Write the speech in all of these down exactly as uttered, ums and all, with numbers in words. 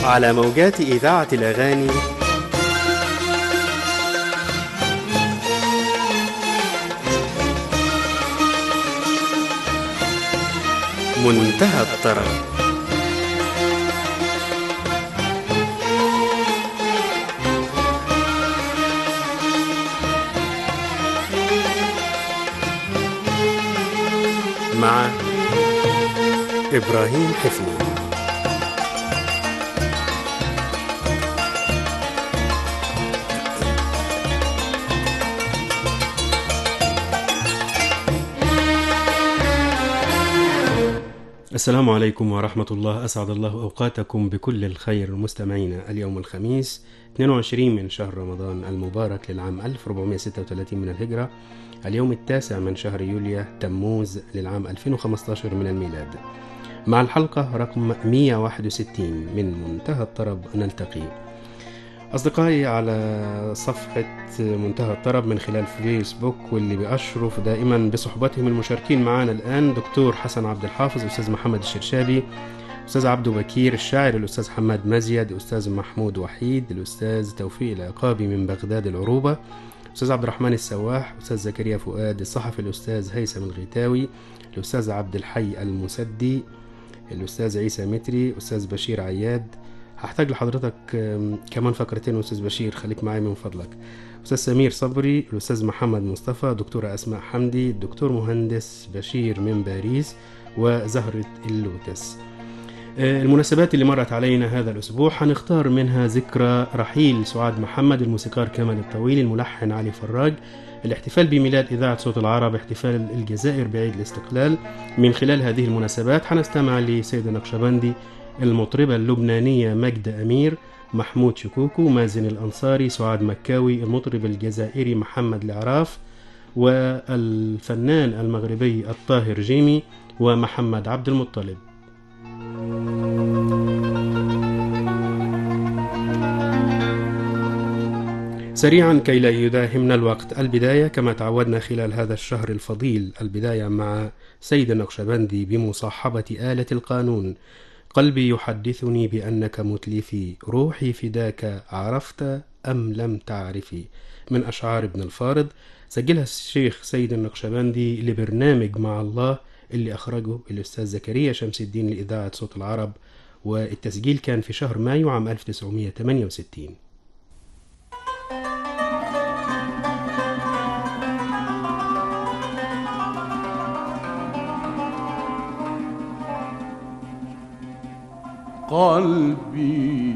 على موجات إذاعة الأغاني منتهى الطرب. مع إبراهيم حفني. السلام عليكم ورحمة الله، أسعد الله أوقاتكم بكل الخير مستمعينا. اليوم الخميس اثنين وعشرين من شهر رمضان المبارك للعام ألف وأربعمائة وستة وثلاثين من الهجرة، اليوم التاسع من شهر يوليو تموز للعام ألفين وخمسة عشر من الميلاد. مع الحلقة رقم مئة وواحد وستين من منتهى الطرب نلتقي. أصدقائي على صفحة منتهى الطرب من خلال فيسبوك، واللي بأشرف دائما بصحبتهم المشاركين معنا الآن دكتور حسن عبد الحافظ، أستاذ محمد الشرشابي، أستاذ عبدو بكير الشاعر، الأستاذ حماد مزيد، أستاذ محمود وحيد، الأستاذ توفيق العقابي من بغداد العروبة، أستاذ عبد الرحمن السواح، أستاذ زكريا فؤاد الصحفي، الأستاذ هيثم الغيتاوي، الأستاذ عبد الحي المسدي، الأستاذ عيسى متري، أستاذ بشير عياد. هحتاج لحضرتك كمان فقرتين أستاذ بشير، خليك معي من فضلك. أستاذ سمير صبري، الأستاذ محمد مصطفى، دكتورة أسماء حمدي، الدكتور مهندس بشير من باريس، وزهرة اللوتس. المناسبات اللي مرت علينا هذا الأسبوع هنختار منها ذكرى رحيل سعاد محمد، الموسيقار كمال الطويل، الملحن علي فراج، الاحتفال بميلاد إذاعة صوت العرب، احتفال الجزائر بعيد الاستقلال. من خلال هذه المناسبات هنستمع لسيد النقشبندي، المطربة اللبنانية مجد أمير، محمود شكوكو، مازن الأنصاري، سعاد مكاوي، المطرب الجزائري محمد العراف، والفنان المغربي الطاهر جيمي، ومحمد عبد المطلب. سريعا كي لا يداهمنا الوقت، البداية كما تعودنا خلال هذا الشهر الفضيل، البداية مع سيد النقشبندي بمصاحبة آلة القانون. قلبي يحدثني بأنك متلفي، روحي فداك، عرفت أم لم تعرفي، من أشعار ابن الفارض. سجلها الشيخ سيد النقشبندي لبرنامج مع الله اللي أخرجه الأستاذ زكريا شمس الدين لإذاعة صوت العرب، والتسجيل كان في شهر مايو عام ألف وتسعمائة وثمانية وستين. قلبي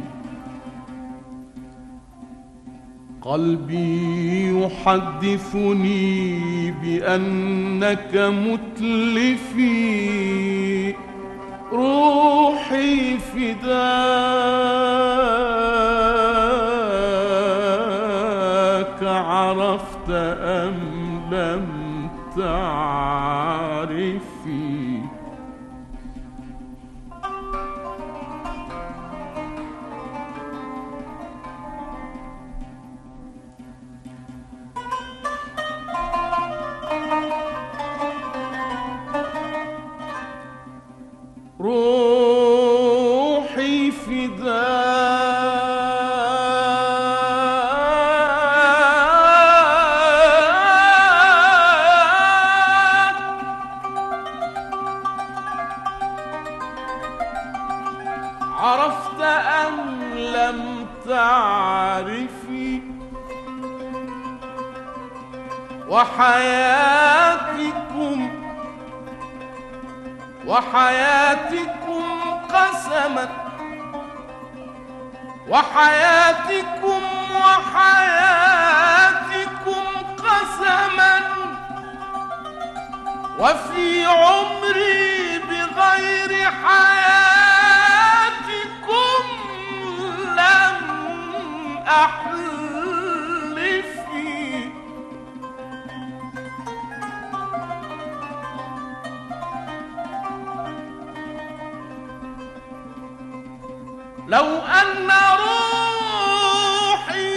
قلبي يحدثني بأنك متلفي، روحي فداك، عرفت أم لم تعرفي. روحي فداك، عرفت أم لم تعرفي. وحياتكم وحياتكم قسمت، وحياتكم وحياتكم قسما، وفي عمري بغير حياتكم لم أحلفي. لو أن روحي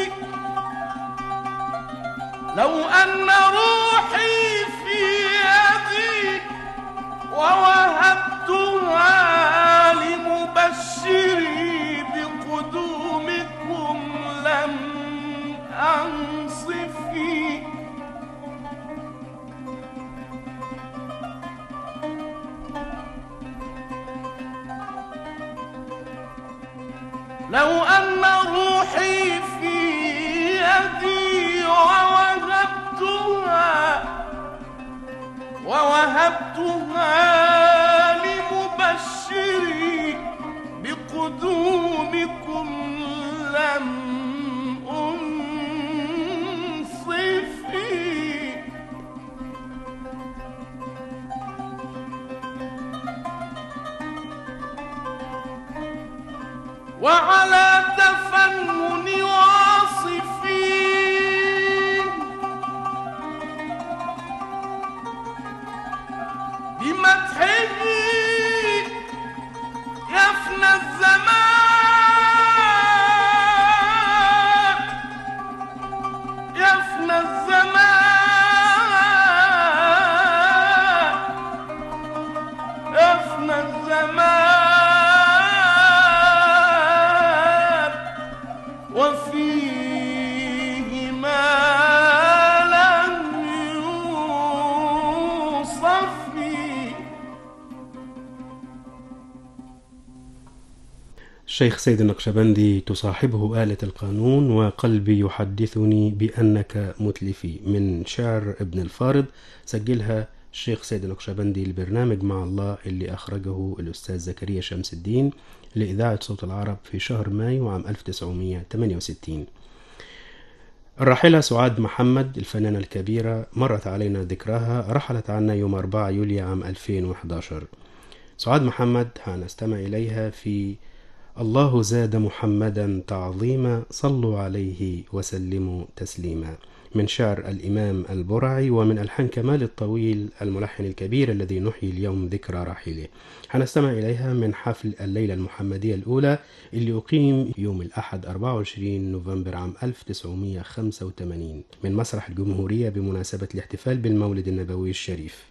لو أن روحي في يدي ووهبتها لمبشري بقرب لو أن روحي في يدي ووهبتها ووهبتها لمبشري بقدومكم لم أنصفي وعلى تفنن واصفين بمدحه يفنى الزمان يفنى الزمان يفنى الزمان وفيه ما لم يوصف. الشيخ سيد النقشبندي: تصاحبه آلة القانون وقلبي يحدثني بأنك متلفي، من شعر ابن الفارض، سجلها الشيخ سيد النقشبندي لبرنامج مع الله اللي أخرجه الأستاذ زكريا شمس الدين لإذاعة صوت العرب في شهر مايو عام ألف وتسعمائة وثمانية وستين. الراحلة سعاد محمد الفنانة الكبيرة مرت علينا ذكرها، رحلت عنا يوم أربعة يوليو عام ألفين وأحد عشر. سعاد محمد هنستمع إليها في الله زاد محمدا تعظيما صلوا عليه وسلموا تسليما، من شعر الإمام البرعي ومن ألحان كمال الطويل الملحن الكبير الذي نحيي اليوم ذكرى رحيله. هنستمع إليها من حفل الليلة المحمدية الأولى اللي أقيم يوم الأحد أربعة وعشرين نوفمبر عام ألف وتسعمائة وخمسة وثمانين من مسرح الجمهورية بمناسبة الاحتفال بالمولد النبوي الشريف.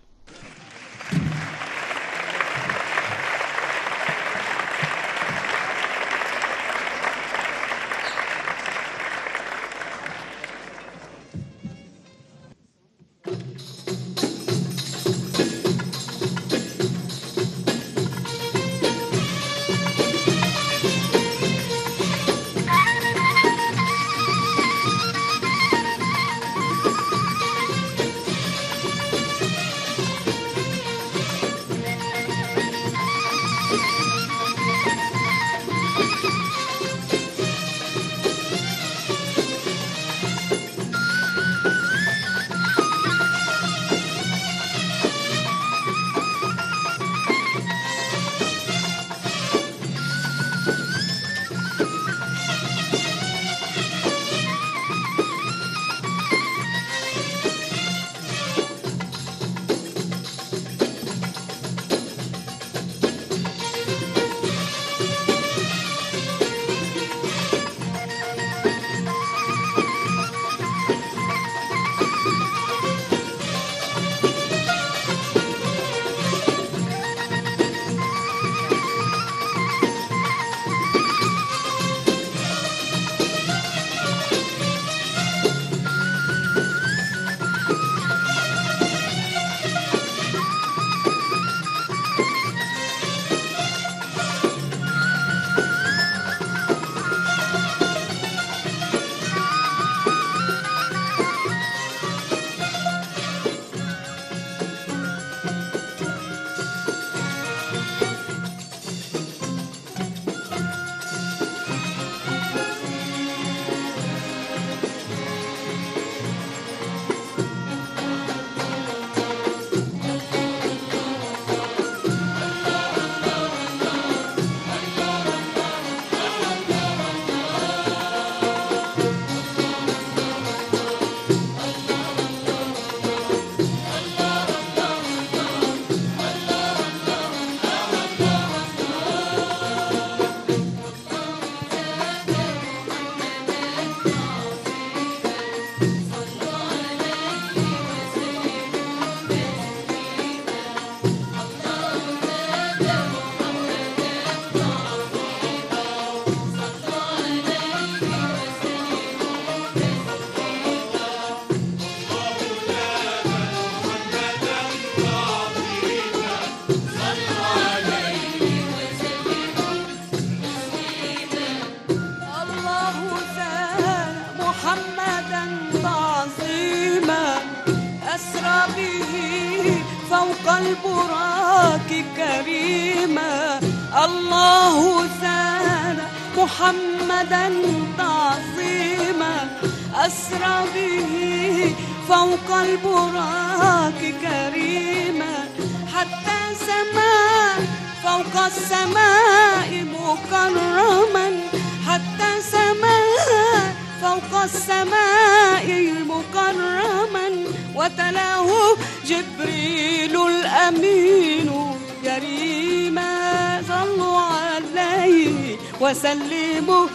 البراق كريما. الله زاد محمدا تعظيما، أسرى به فوق البراق كريما، حتى سماء فوق السماء مكرما، حتى سماء فوق السماء مكرما، وتلاه جبريل الأمين كريما. صلوا عليه وسلموا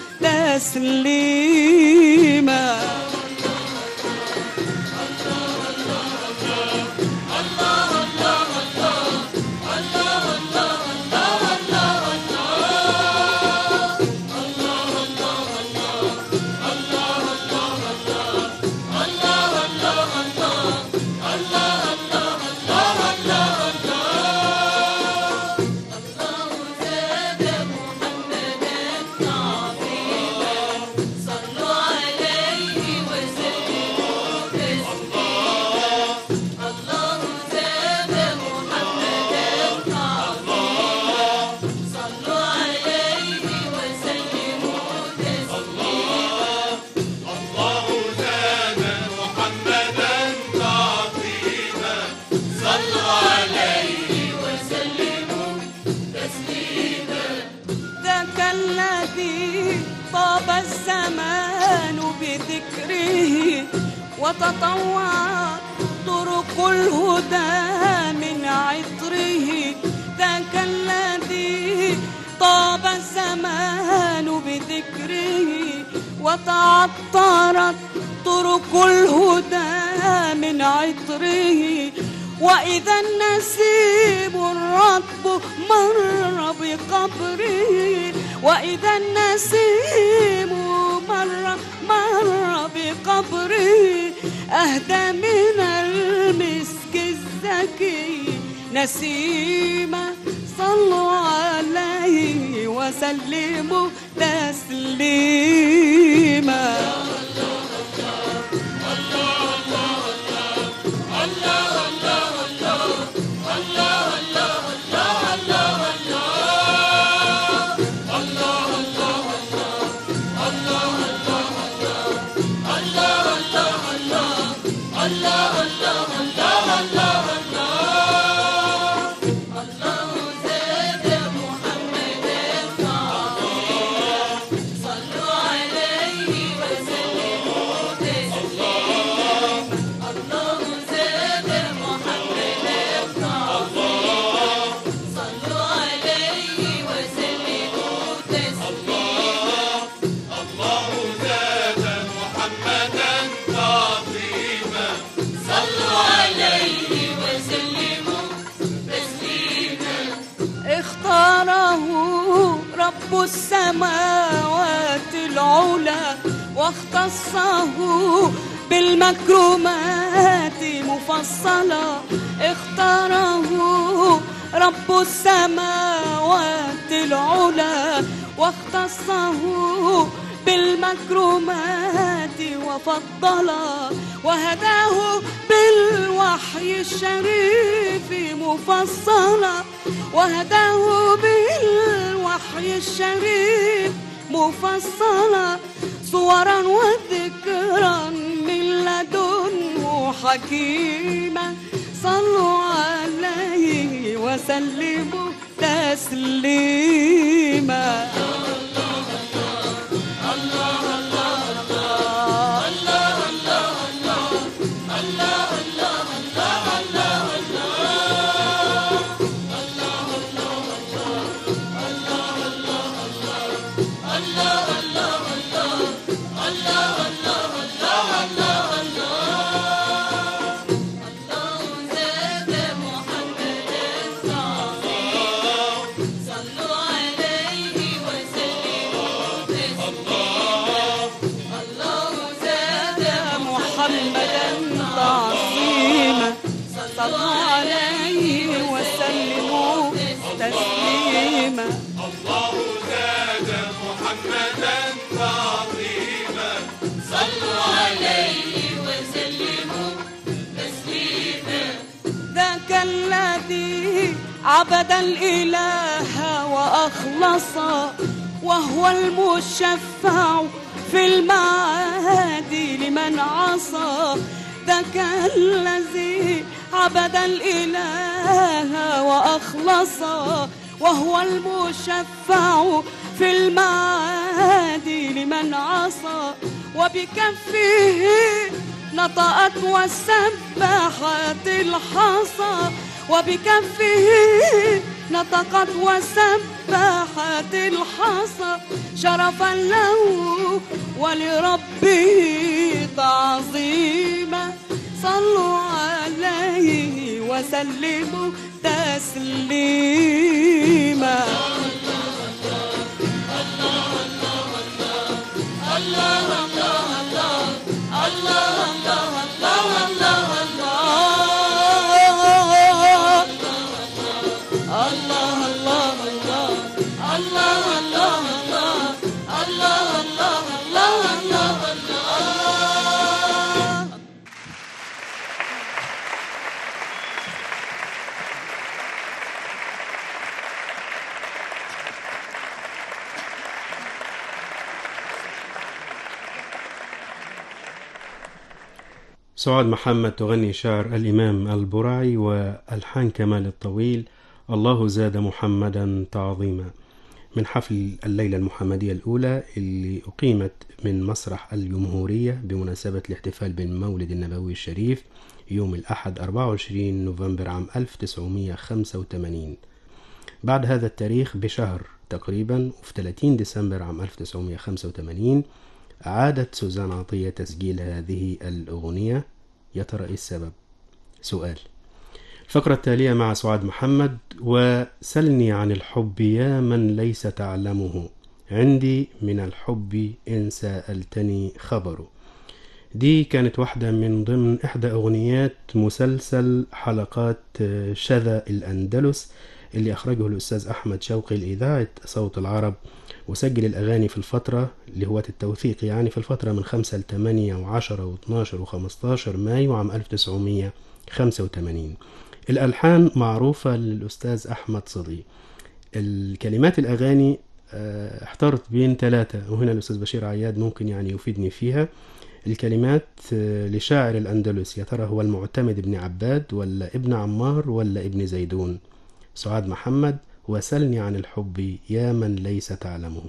تسليما. وتطوعت طرق الهدى من عطره، ذاك الذي طاب الزمان بذكره، وتعطرت طرق الهدى من عطره. وإذا النسيم الرطب مر بقبره، وإذا النسيم مر مر بقبره، أهدى من المسك الزكي نسيما. صلوا عليه وسلموا تسليما. رب السماوات العلى واختصه بالمكرمات مفصلا، اختاره رب السماوات العلى واختصه بالمكرمات وفضلا، وهداه بالوحي الشريف مفصلا، وهداه بالوحي الشريف مفصلا، صورا وذكرا من لدنه حكيما. صلوا عليه وسلموا تسليما. صلوا عليه وسلموا تسليما. الله زاد محمدا تعظيما، صلوا عليه وسلموا تسليما. ذاك الذي عبد الإله وأخلص، وهو المشفع في المعاد لمن عصى. ذاك الذي عبد الإله وأخلص، وهو المشفع في المعاد لمن عصى. وبكفه نطقت وسبحت الحصى، وبكفه نطقت وسبحت الحصى. شرفا له ولربه تعظيما، صلوا عليه وسلموا تسليما. سعاد محمد تغني شعر الإمام البرعي والحان كمال الطويل الله زاد محمدا تعظيما، من حفل الليلة المحمدية الأولى اللي أقيمت من مسرح الجمهورية بمناسبة الاحتفال بالمولد النبوي الشريف يوم الأحد أربعة وعشرين نوفمبر عام ألف وتسعمائة وخمسة وثمانين. بعد هذا التاريخ بشهر تقريبا وفي ثلاثين ديسمبر عام ألف وتسعمائة وخمسة وثمانين عادت سوزان عطية تسجيل هذه الأغنية. يا ترى إيه السبب؟ سؤال. الفقرة التالية مع سعاد محمد. وسلني عن الحب يا من ليس تعلمه، عندي من الحب إن سألتني خبره. دي كانت واحدة من ضمن إحدى أغنيات مسلسل حلقات شذا الأندلس اللي أخرجه الأستاذ أحمد شوقي لإذاعة صوت العرب، وسجل الأغاني في الفترة اللي هو التوثيق يعني في الفترة من خمسة لثمانية وعشرة واثناشر وخمستاشر مايو عام ألف وتسعمائة وخمسة وثمانين. الألحان معروفة للأستاذ أحمد صدي. الكلمات الأغاني احترت بين ثلاثة، وهنا الأستاذ بشير عياد ممكن يعني يفيدني فيها. الكلمات لشاعر الأندلس، يا ترى هو المعتمد ابن عباد ولا ابن عمار ولا ابن زيدون؟ سعاد محمد. وسلني عن الحب يا من ليس تعلمه.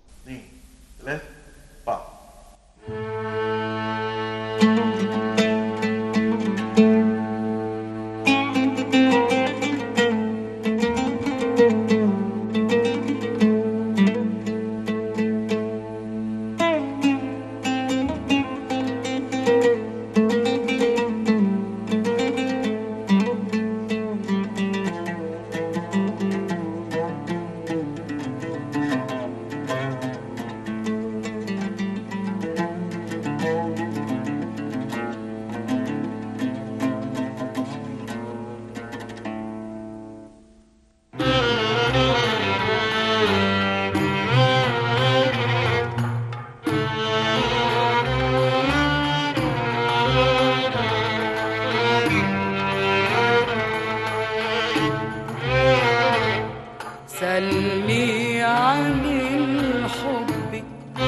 سلني عن الحب،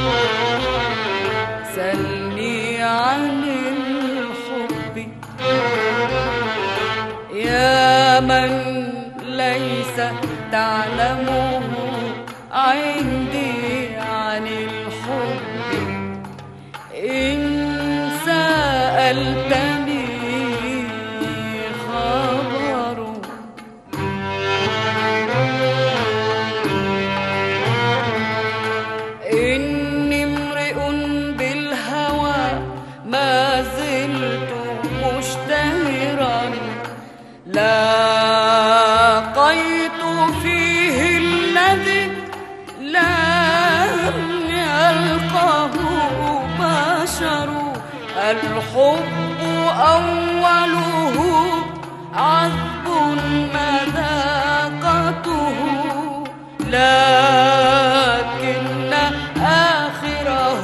سلني عن الحب يا من ليس تعلمه، عندي عن الحب إن سألتني خبره. إني امرئ بالهوى ما زلت مشتهرا، لاقيت فيه الذي لم يلقه بشر. الحب أوله عذب مذاقته، لكن آخره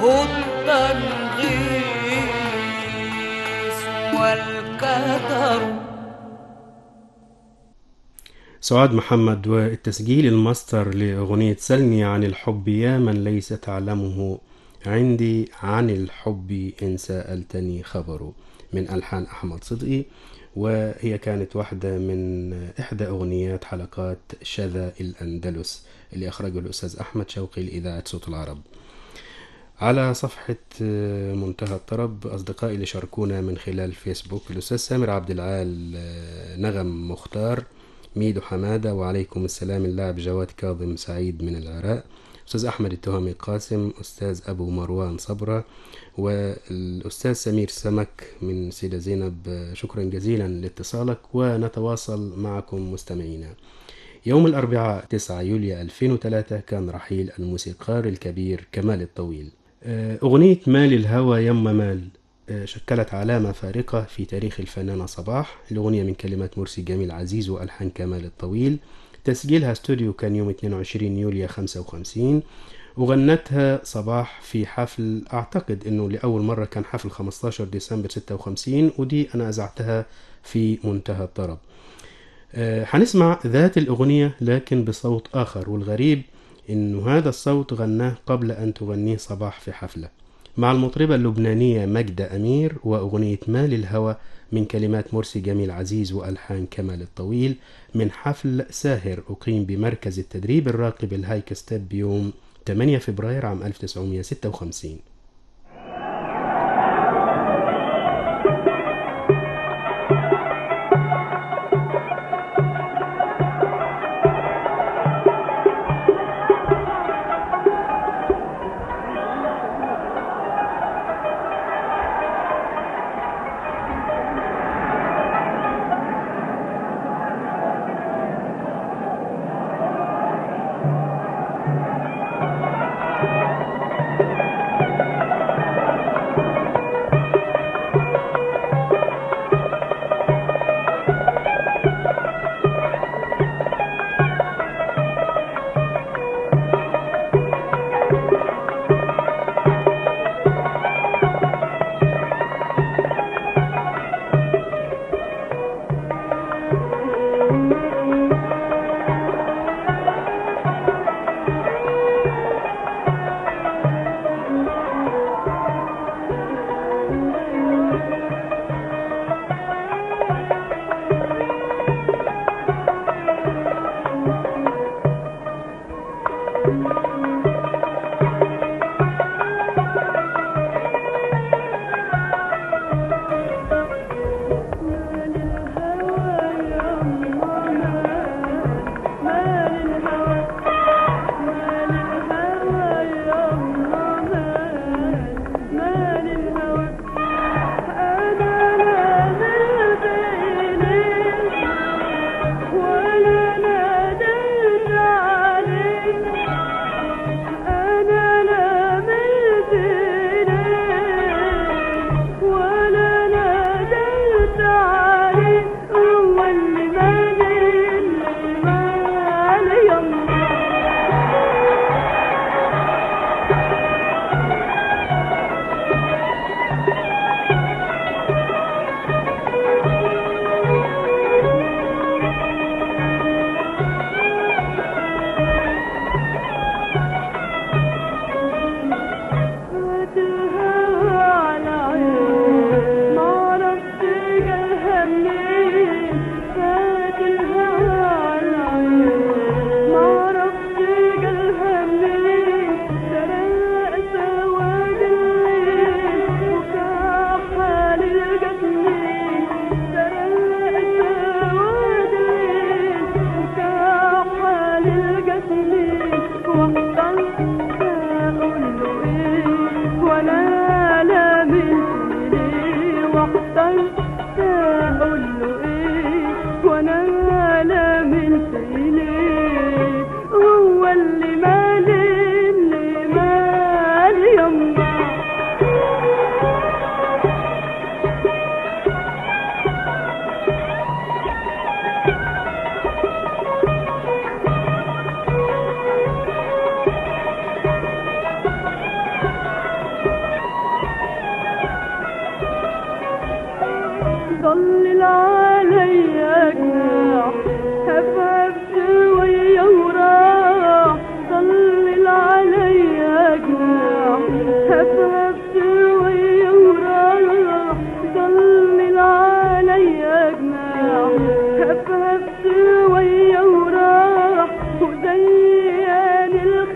التنغيص والكدر. سعاد محمد، والتسجيل الماستر لأغنية سلني عن الحب يا من ليس تعلمه، عندي عن الحب إن سألتني خبره، من ألحان أحمد صدقي. وهي كانت واحدة من إحدى أغنيات حلقات شذا الأندلس اللي أخرجه الأستاذ أحمد شوقي لإذاعة صوت العرب. على صفحة منتهى الطرب أصدقائي اللي شاركونا من خلال فيسبوك: الأستاذ سامر عبد العال، نغم مختار، ميدو حمادة، وعليكم السلام اللاعب جواد كاظم سعيد من العراق، أستاذ أحمد التهامي قاسم، أستاذ أبو مروان صبرة، والأستاذ سمير سمك من سيدة زينب. شكرا جزيلا لاتصالك، ونتواصل معكم مستمعينا. يوم الأربعاء تسعة يوليو ألفين وثلاثة كان رحيل الموسيقار الكبير كمال الطويل. أغنية مال الهوى يم مال شكلت علامة فارقة في تاريخ الفنانة صباح. الأغنية من كلمات مرسي جميل عزيز وألحان كمال الطويل. تسجيلها استوديو كان يوم اثنين وعشرين يوليو خمسة وخمسين، وغنتها صباح في حفل أعتقد أنه لأول مرة كان حفل خمسة عشر ديسمبر ستة وخمسين، ودي أنا أزعتها في منتهى الطرب. هنسمع ذات الأغنية لكن بصوت آخر، والغريب أنه هذا الصوت غناه قبل أن تغنيه صباح في حفلة مع المطربة اللبنانية مجدة أمير، وأغنية مال الهوى من كلمات مرسي جميل عزيز وألحان كمال الطويل، من حفل ساهر أقيم بمركز التدريب الراقي بالهايك ستيب يوم ثمانية فبراير عام ألف وتسعمائة وستة وخمسين.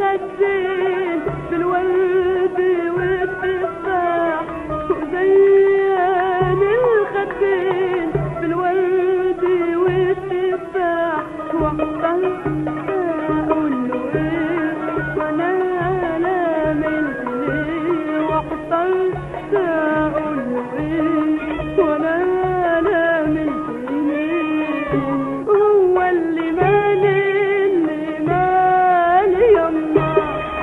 الخدين بالورد والتفاح وزين الخدين بالورد والتفاح واحترت اقول له ايه وانا لا ملت ليه واحترت اقول له ايه وانا لا ملت ليه هو اللي مالي اللي مالي يما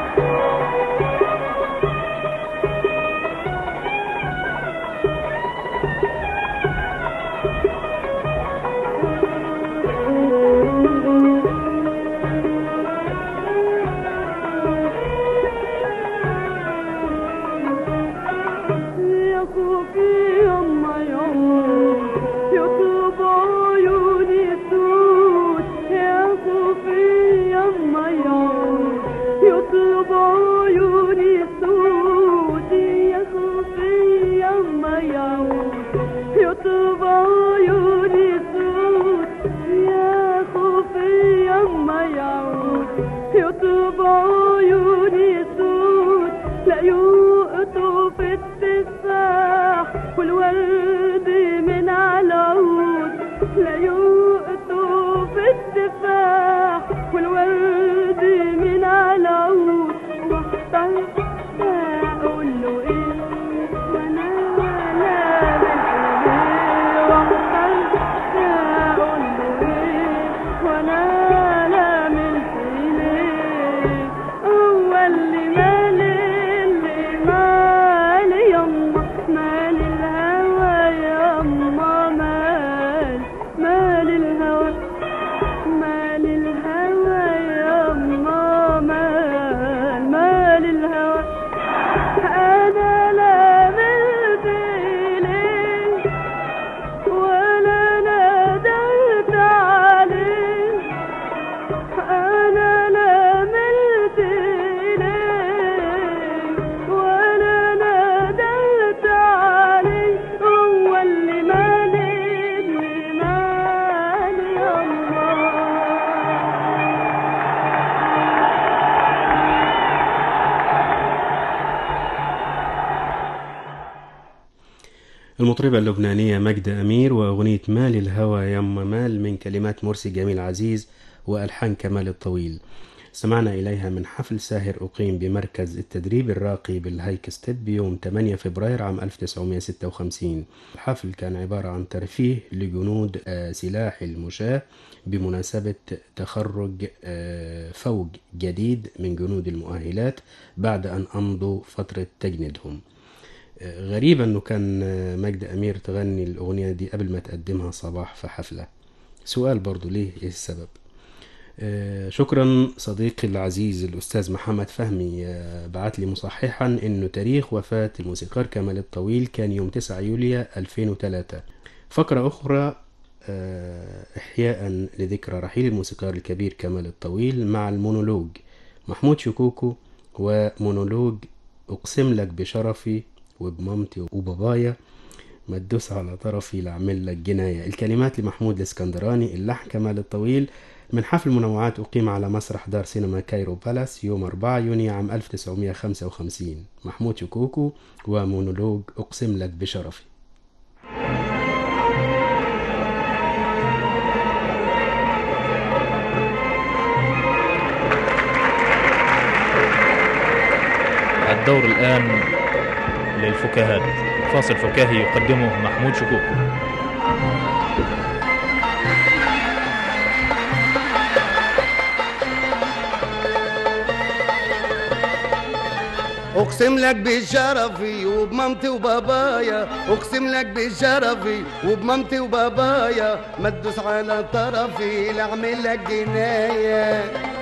يا خوفي يما يما يطلب عيوني سود يا خوفي يما يما يطلب عيوني سود يا خوفي يما يما يطلب عيوني سود يا خوفي يما يما يطلب عيوني سود لا يقطوا في التفاح والورد من على عود لا يقطوا في التفاح والورد من على عود واحترت اقول له ايه وانا لا ملت ليه واحترت اقول له ايه وانا لا ملت ليه هو اللي مالي اللي مالي يما مال الهوى يما مال مال الهوى مال الهوى يما مال مال الهوى انا لا ملت ليه ولا ناديت عليه انا لا ملت ليه ولا ناديت عليه هو اللي مالي اللي مالي يما المطربة اللبنانية ماجدة أمير وأغنية مال الهوى يما مال من كلمات مرسي جميل عزيز وألحان كمال الطويل. استمعنا إليها من حفل ساهر أقيم بمركز التدريب الراقي بالهيك ستيب يوم ثمانية فبراير عام ألف وتسعمائة وستة وخمسين. الحفل كان عبارة عن ترفيه لجنود آه، سلاح المشاة بمناسبة تخرج آه، فوج جديد من جنود المؤهلات بعد أن أمضوا فترة تجنيدهم. غريبة انه كان ماجدة امير تغني الاغنية دي قبل ما تقدمها صباح في حفلة. سؤال برضو ليه ايه السبب؟ آه شكرا صديقي العزيز الاستاذ محمد فهمي، آه بعت لي مصححا انه تاريخ وفاة الموسيقار كمال الطويل كان يوم تسعة يوليو ألفين وثلاثة. فقرة اخرى آه احياء لذكرى رحيل الموسيقار الكبير كمال الطويل مع المونولوج محمود شكوكو ومونولوج اقسم لك بشرفي وبمامتي وبابايا ما تدوس على طرفي لأعمل لك جناية. الكلمات لمحمود الاسكندراني، اللحن كمال الطويل، من حفل منوعات أقيم على مسرح دار سينما كايرو بالاس يوم أربعة يونيو عام ألف وتسعمائة وخمسة وخمسين. محمود شكوكو ومونولوج أقسم لك بشرفي. الدور الآن للفكاهات، فاصل فكاهي يقدمه محمود شكوكو. اقسم لك بشرفي وبمامتي وبابايا، اقسم لك بشرفي وبمامتي وبابايا ما تدوس على طرفي لاعمل لك جنايه.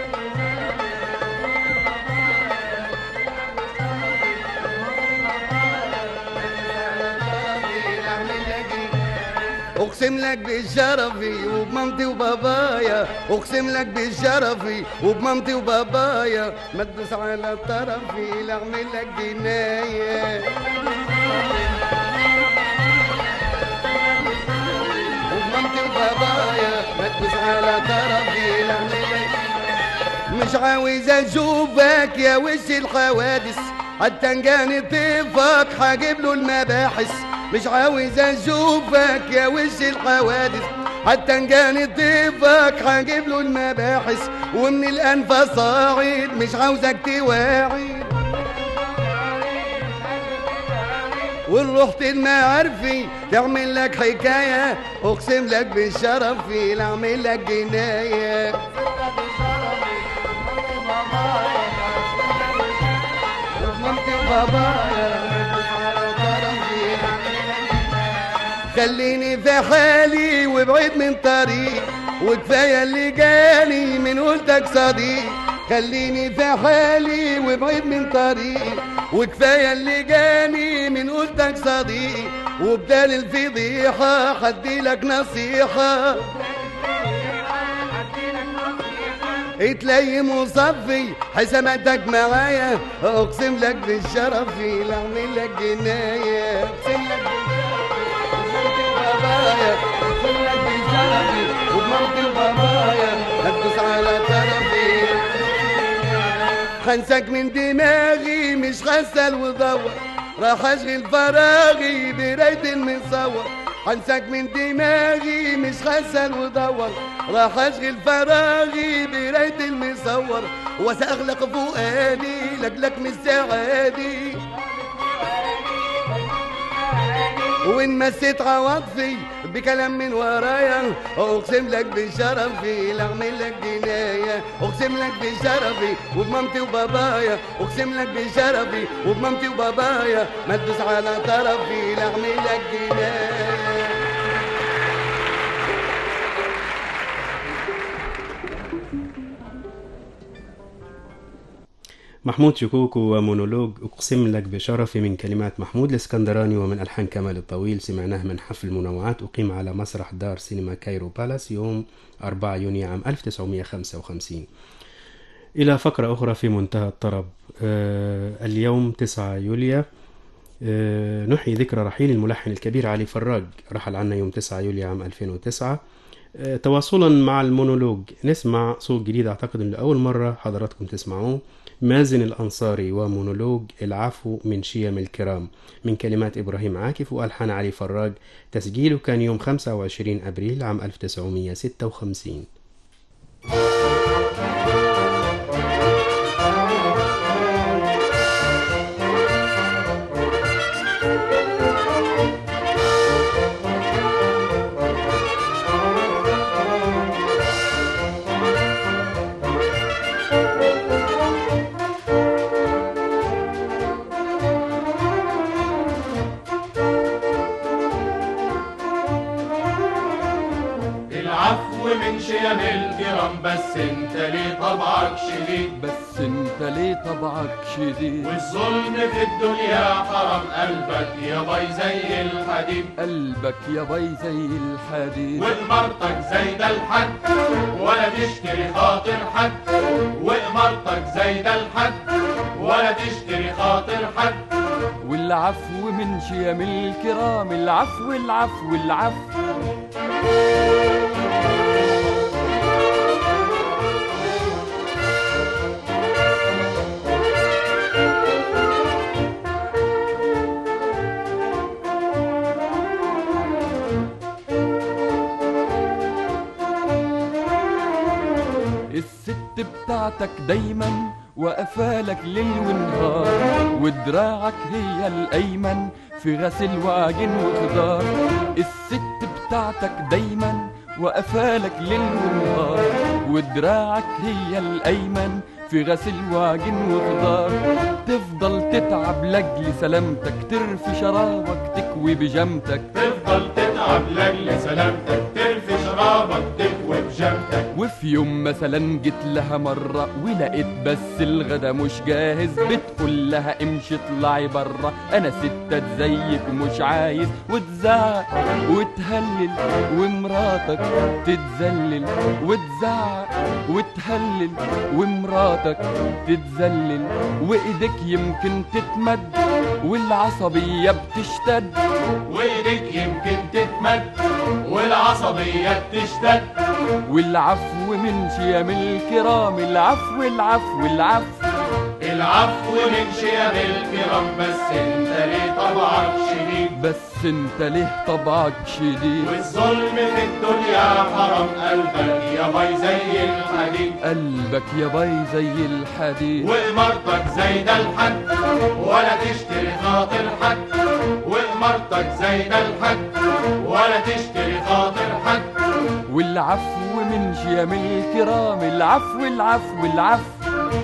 اقسم لك بشرفي وبمامتي وبابايا، اقسم لك بشرفي وبمامتي وبابايا ما تدوس على طرفي لاعمل لك جنايه. وبمامتي وبابايا ما تدوس على طرفي لاعمل لك مش عاوز اشوفك يا وش الحوادث، حتى ان كان طيفك هجيب له المباحث. مش عاوز اشوفك يا وش الحوادث، حتى ان كان طيفك هجيب له المباحث. ومن الانفاس صاعد مش عاوزك تواعد، وان رحت المعارفي تعمل لك حكايه، اقسم لك بالشرف لا اعمل لك جنايه. خليني في حالي وابعد من طريق، وكفايه اللي جالي من قلتك صديق. خليني في حالي وابعد من طريق، وكفايه اللي جاني من قلتك صديق. وبدال الفضيحه هديلك نصيحه، اتليم وصفي حساباتك معايا، اقسم لك بالشرف لا اعمل لك جنايه. اقسم لك بالشرف اقسم لك بالشرف وبمرتي وبابايا هتدوس على طرفي. هنساك من دماغي مش غسل ودور، راح اشغل فراغي براية المصور. هنساك من دماغي مش غسل ودور، راح اشغل فراغي براية المصور. وساغلق فؤادي لجلك مش سعادي، وان مسيت عواطفي بكلام من ورايا، اقسم لك بشرفي لا اعمل لك جنايه. اقسم لك بشرفي وبمامتي وبابايا، اقسم لك بشرفي وبمامتي وبابايا، ما تدوس على طرفي لا اعمل لك جنايه. محمود شكوكو ومونولوج أقسم لك بشرفي من كلمات محمود الاسكندراني ومن ألحان كمال الطويل. سمعناه من حفل منوعات أقيم على مسرح دار سينما كايرو بالاس يوم أربعة يونيو عام ألف وتسعمائة وخمسة وخمسين. إلى فقرة أخرى في منتهى الطرب. آه اليوم تسعة يوليو آه نحيي ذكرى رحيل الملحن الكبير علي فراج، رحل عنا يوم تسعة يوليو عام ألفين وتسعة. آه تواصلا مع المونولوج نسمع صوت جديد أعتقد أن لأول مرة حضراتكم تسمعوه، مازن الأنصاري ومونولوج العفو من شيم الكرام من كلمات إبراهيم عاكف وألحان علي فراج. تسجيله كان يوم خمسة وعشرين أبريل عام ألف وتسعمائة وستة وخمسين. شيم الكرام بس انت ليه طبعك شديد، بس انت ليه طبعك شديد، والظلم في الدنيا حرام. قلبك يا باي زي الحديد، قلبك يا باي زي الحديد، وإمارتك زي ده الحد ولا تشتري خاطر حد. وإمارتك زي ده الحد ولا تشتري خاطر حد. والعفو من شيم الكرام، العفو العفو العفو. الست بتاعتك دايما وقفالك ليل ونهار، ودراعك هي الأيمن في غسل وعجن وخضار. الست بتاعتك دايما وقفالك ليل ونهار، ودراعك هي الأيمن في غسل وعجن وخضار. تفضل تتعب لأجل سلامتك، ترفي شرابك تكوي بجامتك. تفضل تتعب لأجل سلامتك، ترفي شرابك تكوي بجامتك. وفي يوم مثلا جيت لها مرة ولقيت بس الغدا مش جاهز، بتقول لها امشي اطلعي برا انا ستات زيك ومش عايز. وتزعق وتهلل ومراتك تتذلل، وتزعق وتهلل ومراتك تتذلل. وايدك يمكن تتمد والعصبية بتشتد، وايدك يمكن تتمد والعصبية بتشتد. والعفو من شيم الكرام، العفو العفو العفو العفو من شيم الكرام. بس انت ليه طبعك شديد، بس انت ليه طبعك شديد، والظلم في الدنيا حرام. قلبك يا باي زي الحديد، قلبك يا باي زي الحديد، وإمارتك زي ده الحد ولا تشتري خاطر حد. وإمارتك زي ده الحد ولا تشتري خاطر حد. والعفو من شيم الكرام، العفو العفو العفو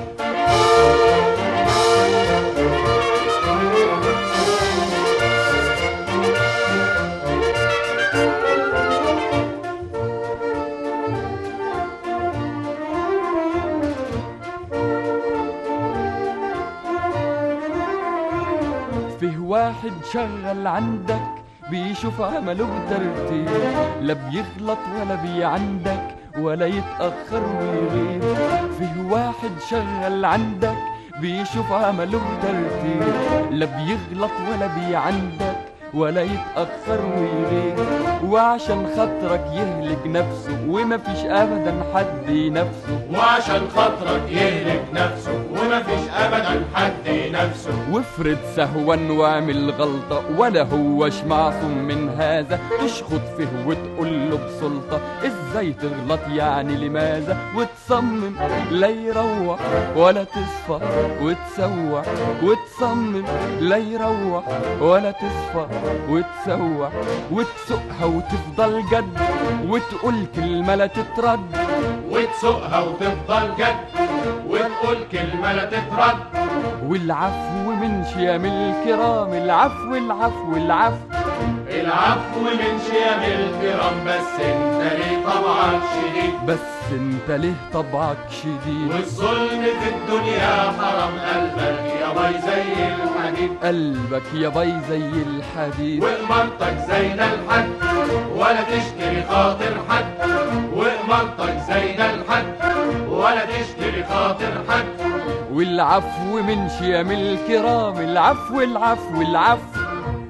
فيه واحد شغل عندك بيشوف عمله بترتيب، لا بيغلط ولا بيعندك ولا يتأخر ويغيب. فيه واحد شغل عندك بيشوف عمله بترتيب، لا بيغلط ولا بيعندك ولا يتأخر ويغيب. وعشان خاطرك يهلك نفسه ومفيش أبدا حد ينافسه، وعشان خاطرك يهلك نفسه ومفيش أبدا حد ينافسه. وافرض سهوا واعمل غلطة ولا هوش معصوم من هذا، تشخط فيه وتقول له بسلطة ازاي تغلط يعني لماذا. وتصمم لا يروح ولا تصفى وتسوح، وتصمم لا يروح ولا تصفى وتسوح، وتسوقها وتفضل جد وتقول كلمة لا تترد. وتسوقها وتفضل جد وتقول كلمة لا تترد. والعفو من شيم الكرام، العفو العفو العفو العفو من شيم الكرام. بس انت ليه طبعك شديد، بس انت ليه طبعك شديد، والظلم في الدنيا حرام. قلبك يا باي زي الحديد، قلبك يا باي زي الحديد، وإمارتك زي ده الحد ولا تشتري خاطر حد. وإمارتك زي ده الحد ولا تشتري خاطر حد. والعفو من شيم الكرام، العفو العفو العفو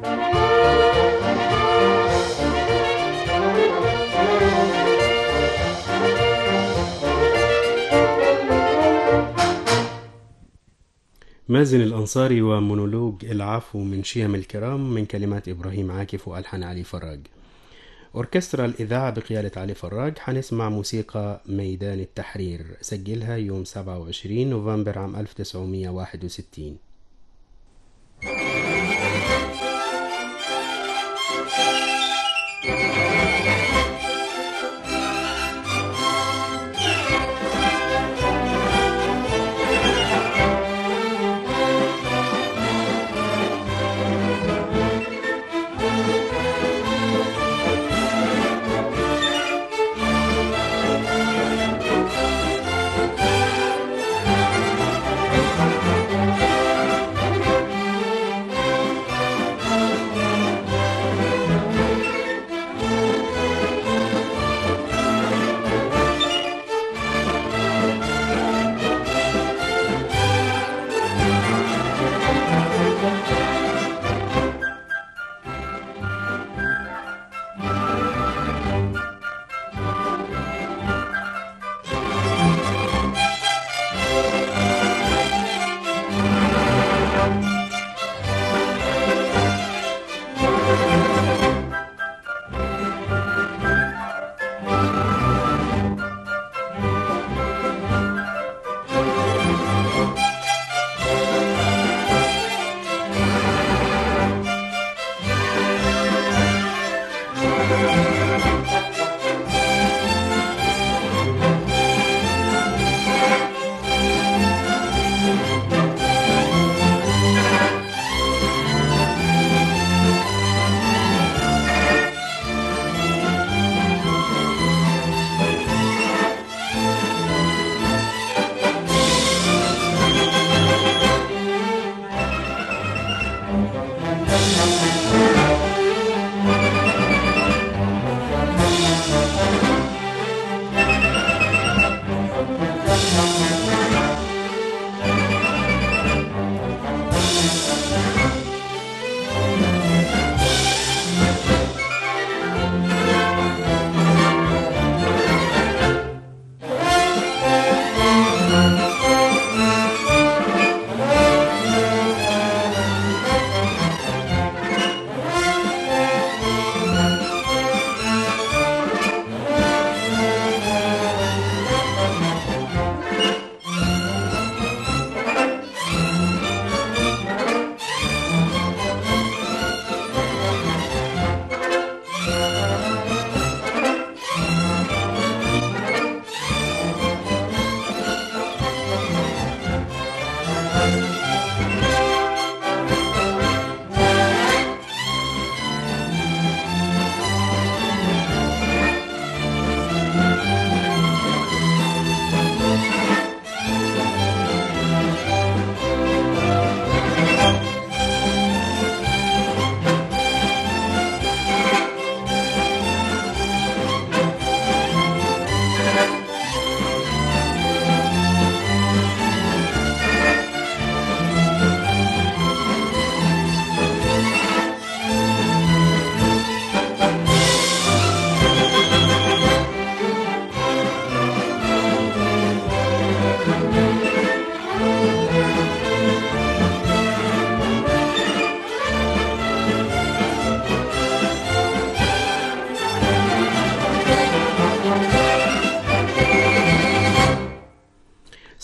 مازن الأنصاري ومونولوج العفو من شيم الكرام من كلمات إبراهيم عاكف وألحان علي فراج. أوركسترا الإذاعة بقيادة علي فراج. حنسمع موسيقى ميدان التحرير، سجلها يوم سبعة وعشرين نوفمبر عام ألف وتسعمائة وواحد وستين.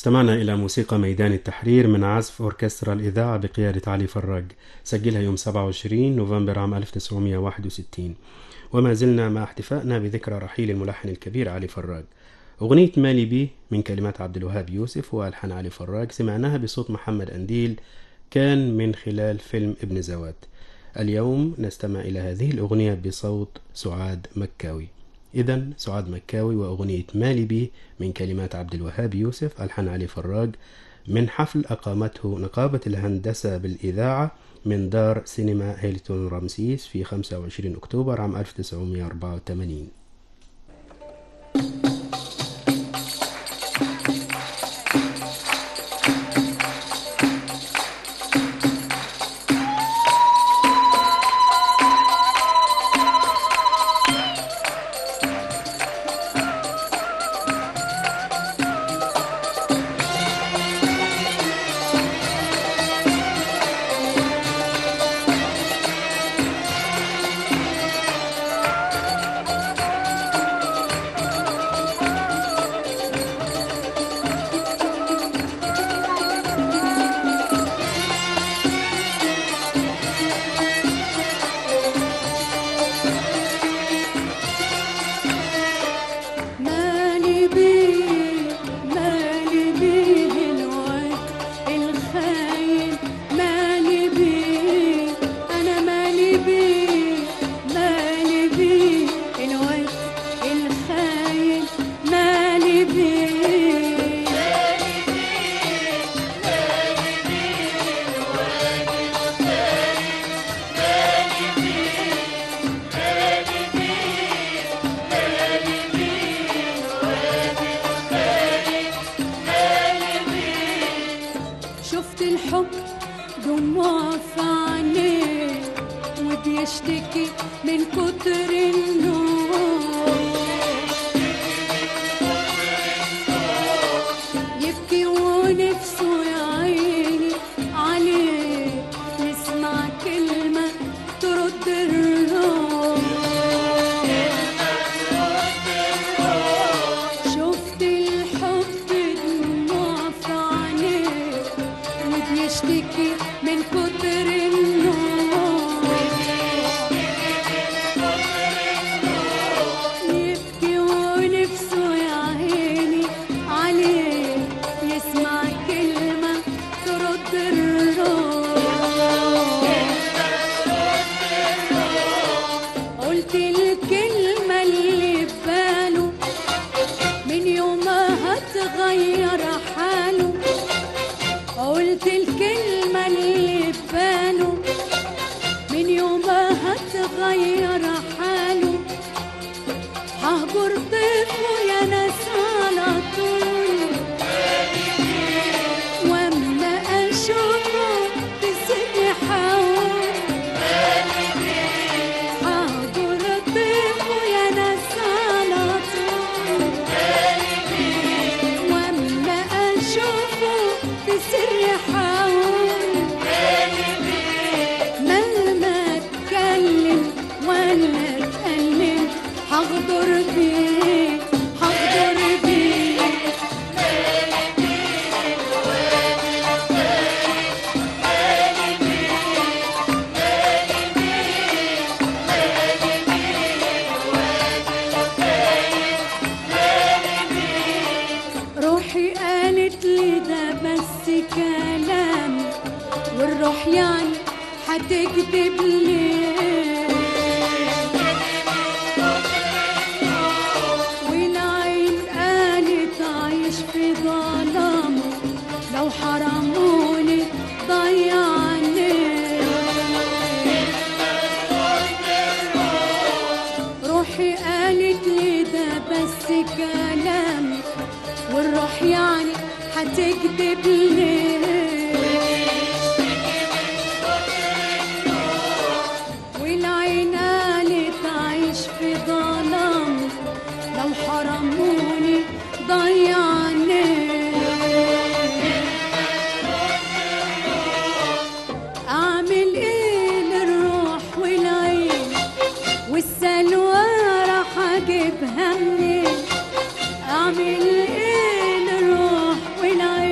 استمعنا إلى موسيقى ميدان التحرير من عزف أوركسترا الإذاعة بقيادة علي فراج، سجلها يوم سبعة وعشرين نوفمبر عام ألف وتسعمائة وواحد وستين. وما زلنا مع احتفائنا بذكرى رحيل الملحن الكبير علي فراج. أغنية مالي بيه من كلمات عبد الوهاب يوسف وألحان علي فراج سمعناها بصوت محمد أنديل، كان من خلال فيلم ابن زوات. اليوم نستمع إلى هذه الأغنية بصوت سعاد مكاوي. إذن سعاد مكاوي وأغنية مالي بيه من كلمات عبد الوهاب يوسف ألحان علي فراج، من حفل أقامته نقابة الهندسة بالإذاعة من دار سينما هيلتون رمسيس في خمسة وعشرين أكتوبر عام ألف وتسعمائة وأربعة وثمانين. اعمل ايه للروح والعين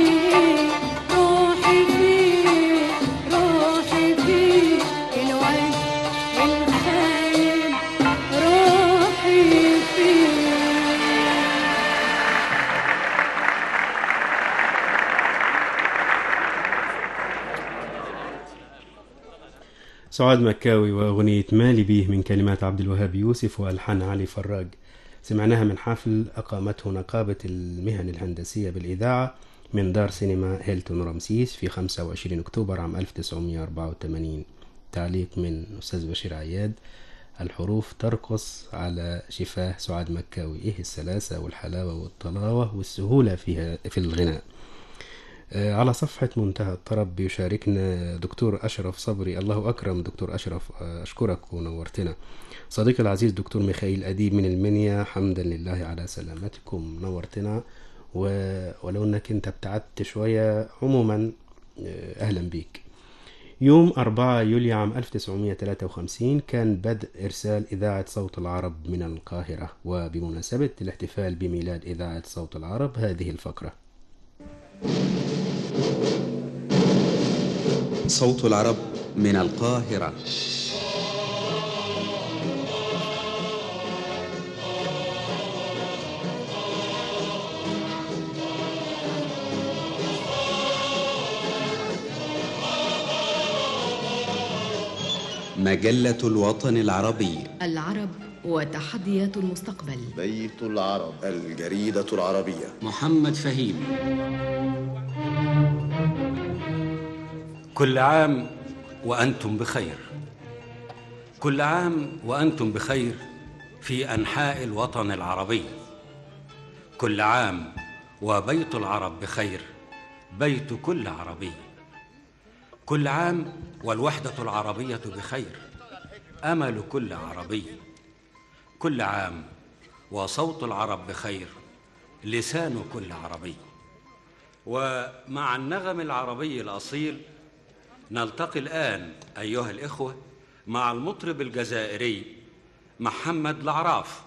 فيه روحي فيه روحي فيه الوجه الخايب روحي فيه. سعاد مكاوي وأغنية مالي بيه من كلمات عبد الوهاب يوسف وألحان علي فراج، سمعناها من حفل أقامته نقابة المهن الهندسية بالإذاعة من دار سينما هيلتون رمسيس في خمسة وعشرين أكتوبر عام ألف وتسعمائة وأربعة وثمانين. تعليق من أستاذ بشير عياد: الحروف ترقص على شفاه سعاد مكاوي، إيه السلاسة والحلاوة والطلاوة والسهولة فيها في الغناء. على صفحة منتهى الطرب بيشاركنا دكتور أشرف صبري. الله أكرم دكتور أشرف، أشكرك ونورتنا. صديقي العزيز دكتور ميخائيل أديب من المنيا: حمدا لله على سلامتكم، نورتنا ولو أنك أنت ابتعدت شوية. عموما أهلا بيك. يوم أربعة يوليو عام ألف وتسعمائة وثلاثة وخمسين كان بدء إرسال إذاعة صوت العرب من القاهرة، وبمناسبة الاحتفال بميلاد إذاعة صوت العرب هذه الفقرة. صوت العرب من القاهرة. مجلة الوطن العربي. العرب وتحديات المستقبل. بيت العرب. الجريدة العربية. محمد فهيم. كل عام وأنتم بخير، كل عام وأنتم بخير في أنحاء الوطن العربي. كل عام وبيت العرب بخير، بيت كل عربي. كل عام والوحدة العربية بخير، أمل كل عربي. كل عام وصوت العرب بخير، لسان كل عربي. ومع النغم العربي الأصيل نلتقي الآن أيها الإخوة مع المطرب الجزائري محمد العراف.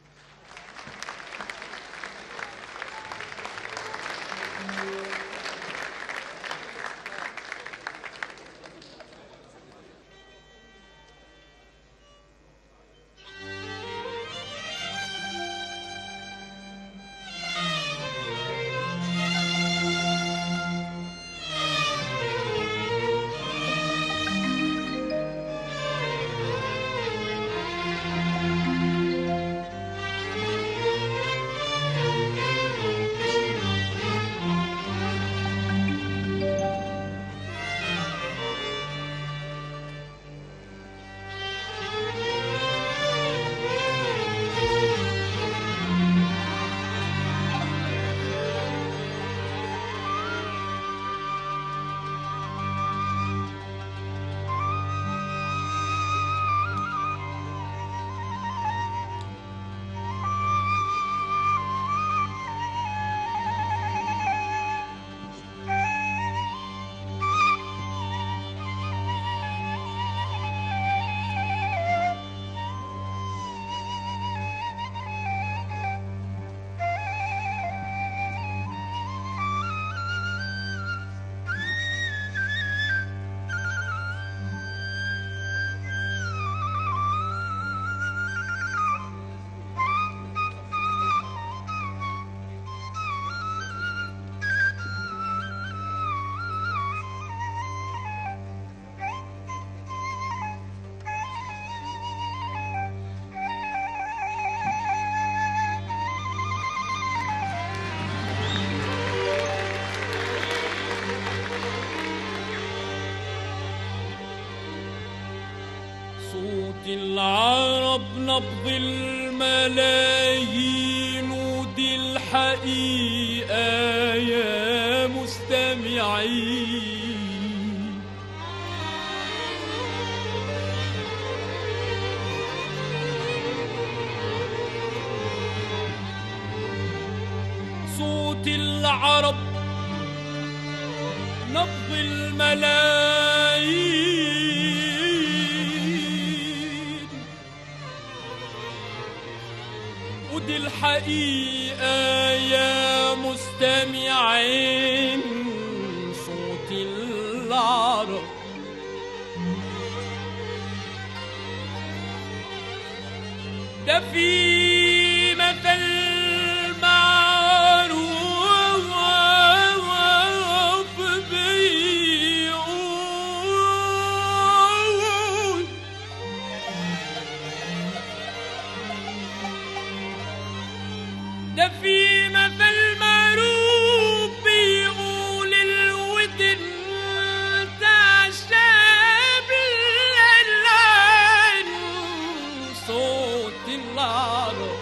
صوت العرب نبض الملايين، ودي الحقيقة يا مستمعين. صوت العرب نبض الملايين، ودي الحقيقة يا مستمعين. ده في مثل معروف بيقول ده في مثل معروف بيقول الودن تعشب العين صوت العرب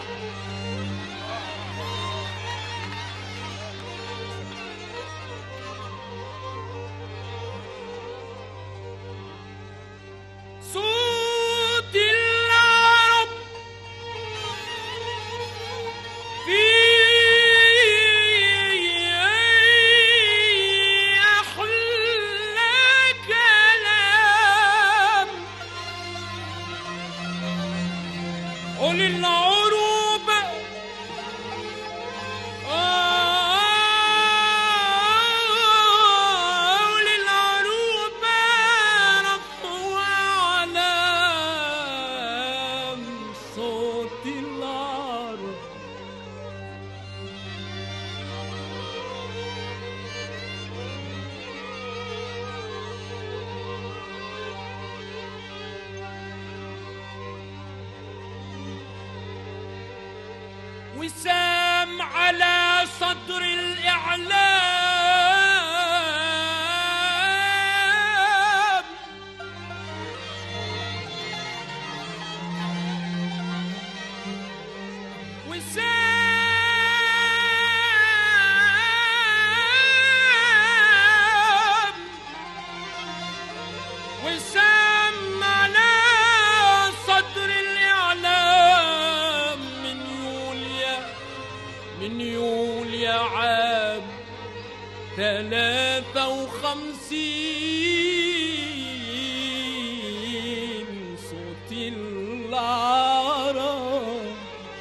صوت العرب في أحلى كلام قول العروبة قول العروبة رفوا علام صوت العرب وسام على صدر الإعلام وسام وسام على صدر الإعلام من يوليا من يوليا عام ثلاثة وخمسين صوت العرب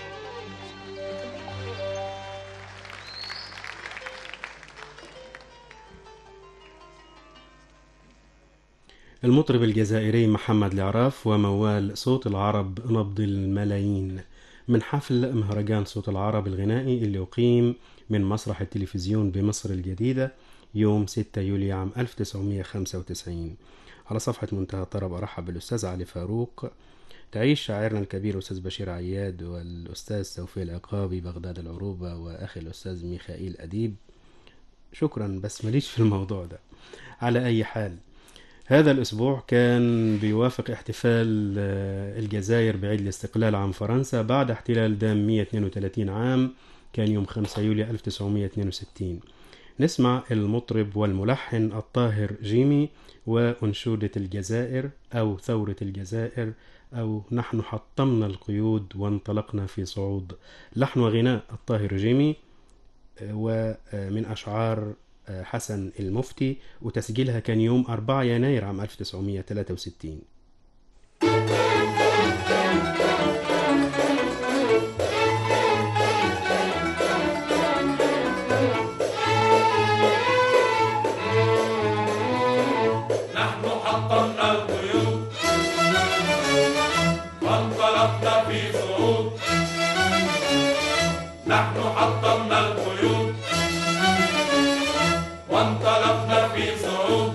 المطرب الجزائري محمد العراف وموال صوت العرب نبض الملايين من حفل مهرجان صوت العرب الغنائي اللي أقيم من مسرح التلفزيون بمصر الجديدة يوم ستة يوليو عام ألف وتسعمائة وخمسة وتسعين. على صفحة منتهى الطرب أرحب بالأستاذ علي فاروق، تعيش شاعرنا الكبير أستاذ بشير عياد والأستاذ توفيق العقابي بغداد العروبة وأخي الأستاذ ميخائيل أديب. شكرا بس ماليش في الموضوع ده. على أي حال هذا الأسبوع كان بيوافق احتفال الجزائر بعيد الاستقلال عن فرنسا بعد احتلال دام مئة واثنين وثلاثين عام، كان يوم خمسة يوليو ألف وتسعمائة واثنين وستين. نسمع المطرب والملحن الطاهر جيمي وأنشودة الجزائر أو ثورة الجزائر أو نحن حطمنا القيود وانطلقنا في صعود. لحن وغناء الطاهر جيمي ومن أشعار حسن المفتي، وتسجيلها كان يوم أربعة يناير عام ألف وتسعمائة وثلاثة وستين. نحن حطمنا القيود وانطلقنا في صعود. نحن حطمنا القيود وانطلقنا في صعود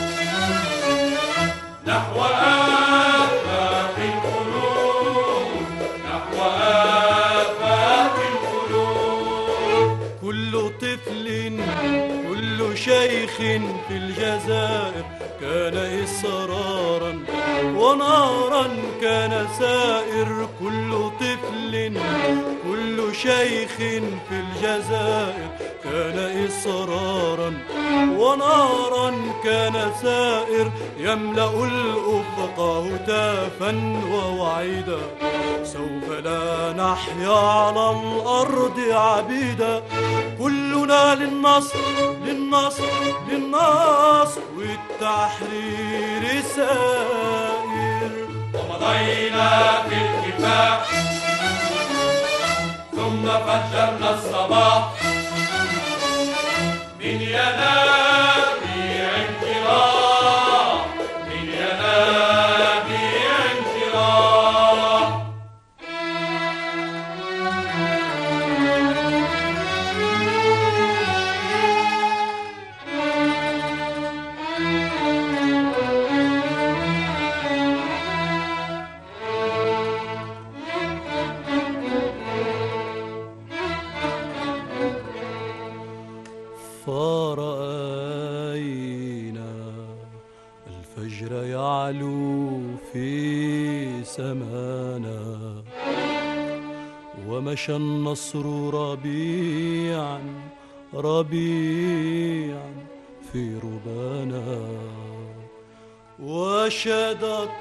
نحو آفاق الخلود نحو آفاق الخلود. كل طفل كل شيخ في الجزائر كان إصرارا ونارا كان سائر. كل طفل كل شيخ في الجزائر كان إصرارا ونارا كان سائر يملأ الأفق هتافا ووعيدا. سوف لا نحيا على الأرض عبيدا. كلنا للنصر للنصر للنصر والتحرير سائر. ومضينا في الكفاح ثم فجرنا الصباح من ينابيع انشراح من ينابيع انشراح. رأينا الفجر يعلو في سمانا ومشى النصر ربيعا ربيعا في ربانا وشد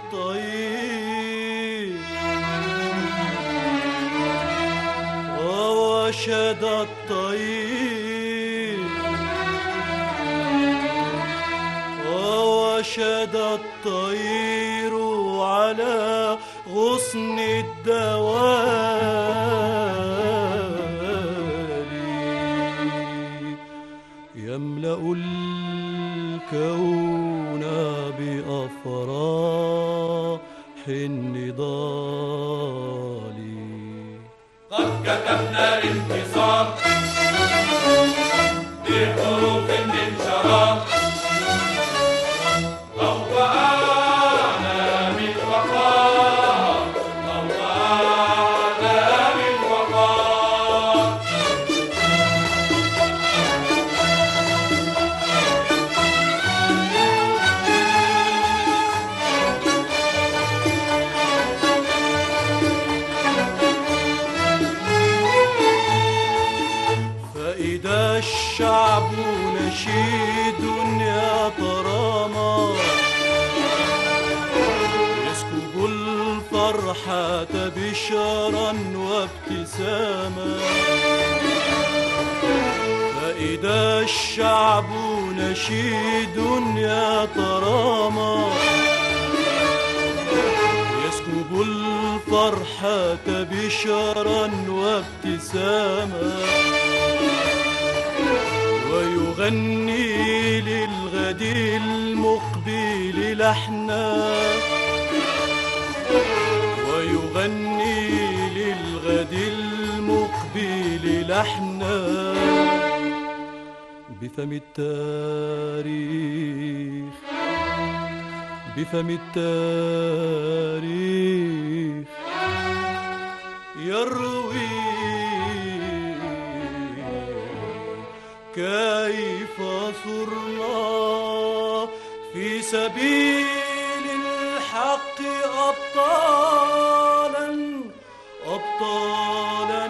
الطير وشد الطير وشد الطير على غصن الدوالي يملأ الكون بأفراح النضال قد كتبنا الانتصار بحروف من شراب ضوأنا من وقار ضوأنا من وقار فإذا الشعب نشيد يا ترامى يسكب الفرحة بشرا وابتساما فإذا الشعب نشيد يا ترامى يسكب الفرحة بشرا وابتساما ويغني للغد المقبل لحنا ويغني للغد المقبل لحنا بفم التاريخ بفم التاريخ يروي كيف صرنا في سبيل الحق أبطالا أبطالا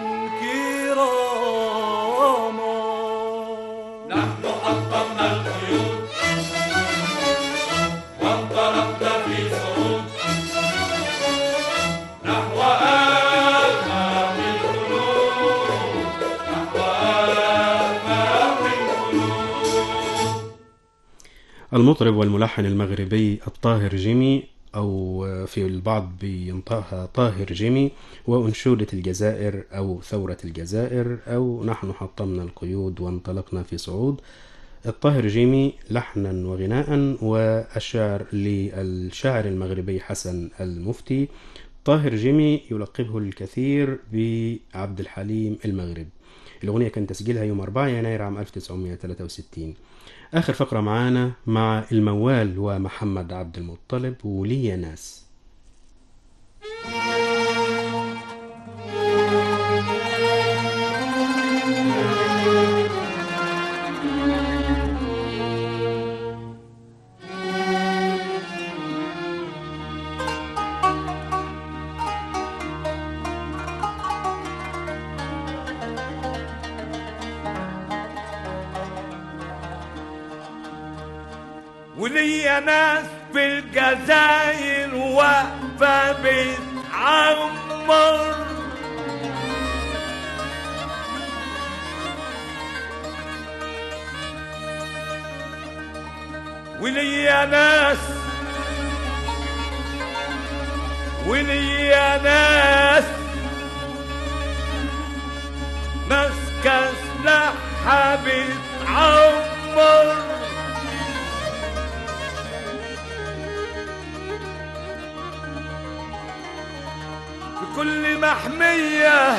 كراما نحن حطمنا القيود وانطلقنا في صعود نحو آفاق الخلود نحو آفاق الخلود. المطرب والملحن المغربي الطاهر جيمي، أو في البعض بينطقها طاهر جيمي، وأنشودة الجزائر أو ثورة الجزائر أو نحن حطمنا القيود وانطلقنا في صعود. الطاهر جيمي لحنا وغناء، والشعر للشاعر المغربي حسن المفتي. طاهر جيمي يلقبه الكثير بعبد الحليم المغرب. الأغنية كان تسجيلها يوم أربعة يناير عام ألف وتسعمائة وثلاثة وستين. آخر فقرة معانا مع الموال ومحمد عبد المطلب ولي ناس. وليا ناس في الجزائر واقفة بتعمر وليا ناس وليا ناس ماسكة سلاحها بتعمر كل محمية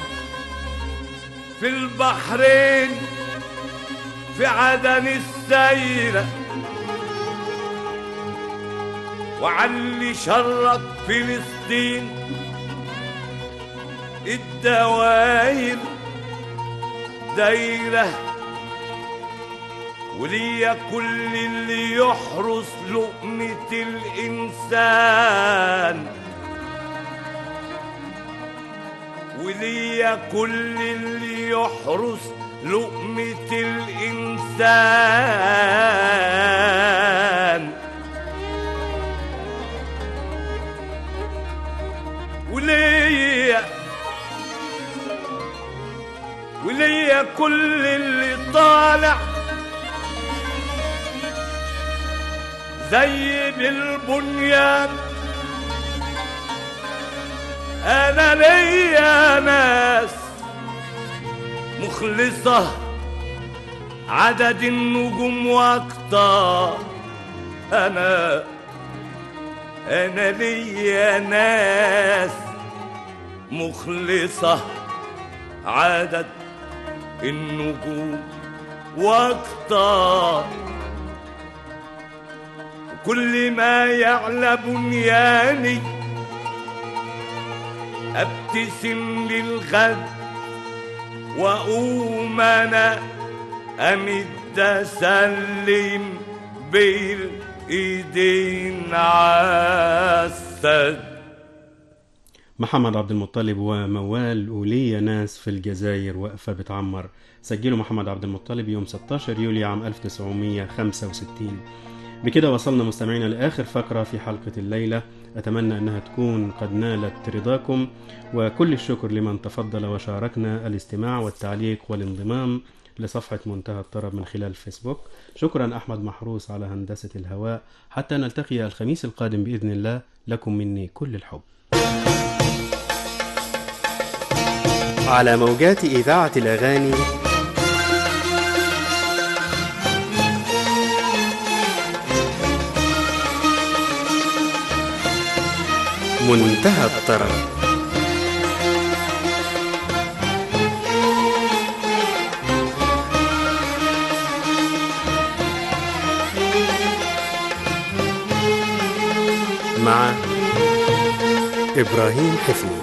في البحرين في عدن السيرة وعلي شرك فلسطين الدواير دايرة وليا كل اللي يحرس لقمة الإنسان، وليا كل اللي يحرس لقمة الإنسان، وليا وليا كل اللي طالع زي بالبنيان. انا ليا ناس مخلصة عدد النجوم واكتر، انا انا ليا ناس مخلصة عدد النجوم واكتر، وكل ما يعلى بنياني ابتسم للغد واقوم انا امد اسلم بالايدين عالسد. محمد عبد المطلب وموال وليا ناس في الجزائر واقفة بتعمر، سجله محمد عبد المطلب يوم ستة عشر يوليو عام ألف وتسعمية وخمسة وستين. بكده وصلنا مستمعينا لآخر فقرة في حلقة الليلة، أتمنى أنها تكون قد نالت رضاكم، وكل الشكر لمن تفضل وشاركنا الاستماع والتعليق والانضمام لصفحة منتهى الطرب من خلال فيسبوك. شكرا أحمد محروس على هندسة الهواء، حتى نلتقي الخميس القادم بإذن الله، لكم مني كل الحب. على موجات إذاعة الأغاني منتهى الطرب. مع إبراهيم حفني.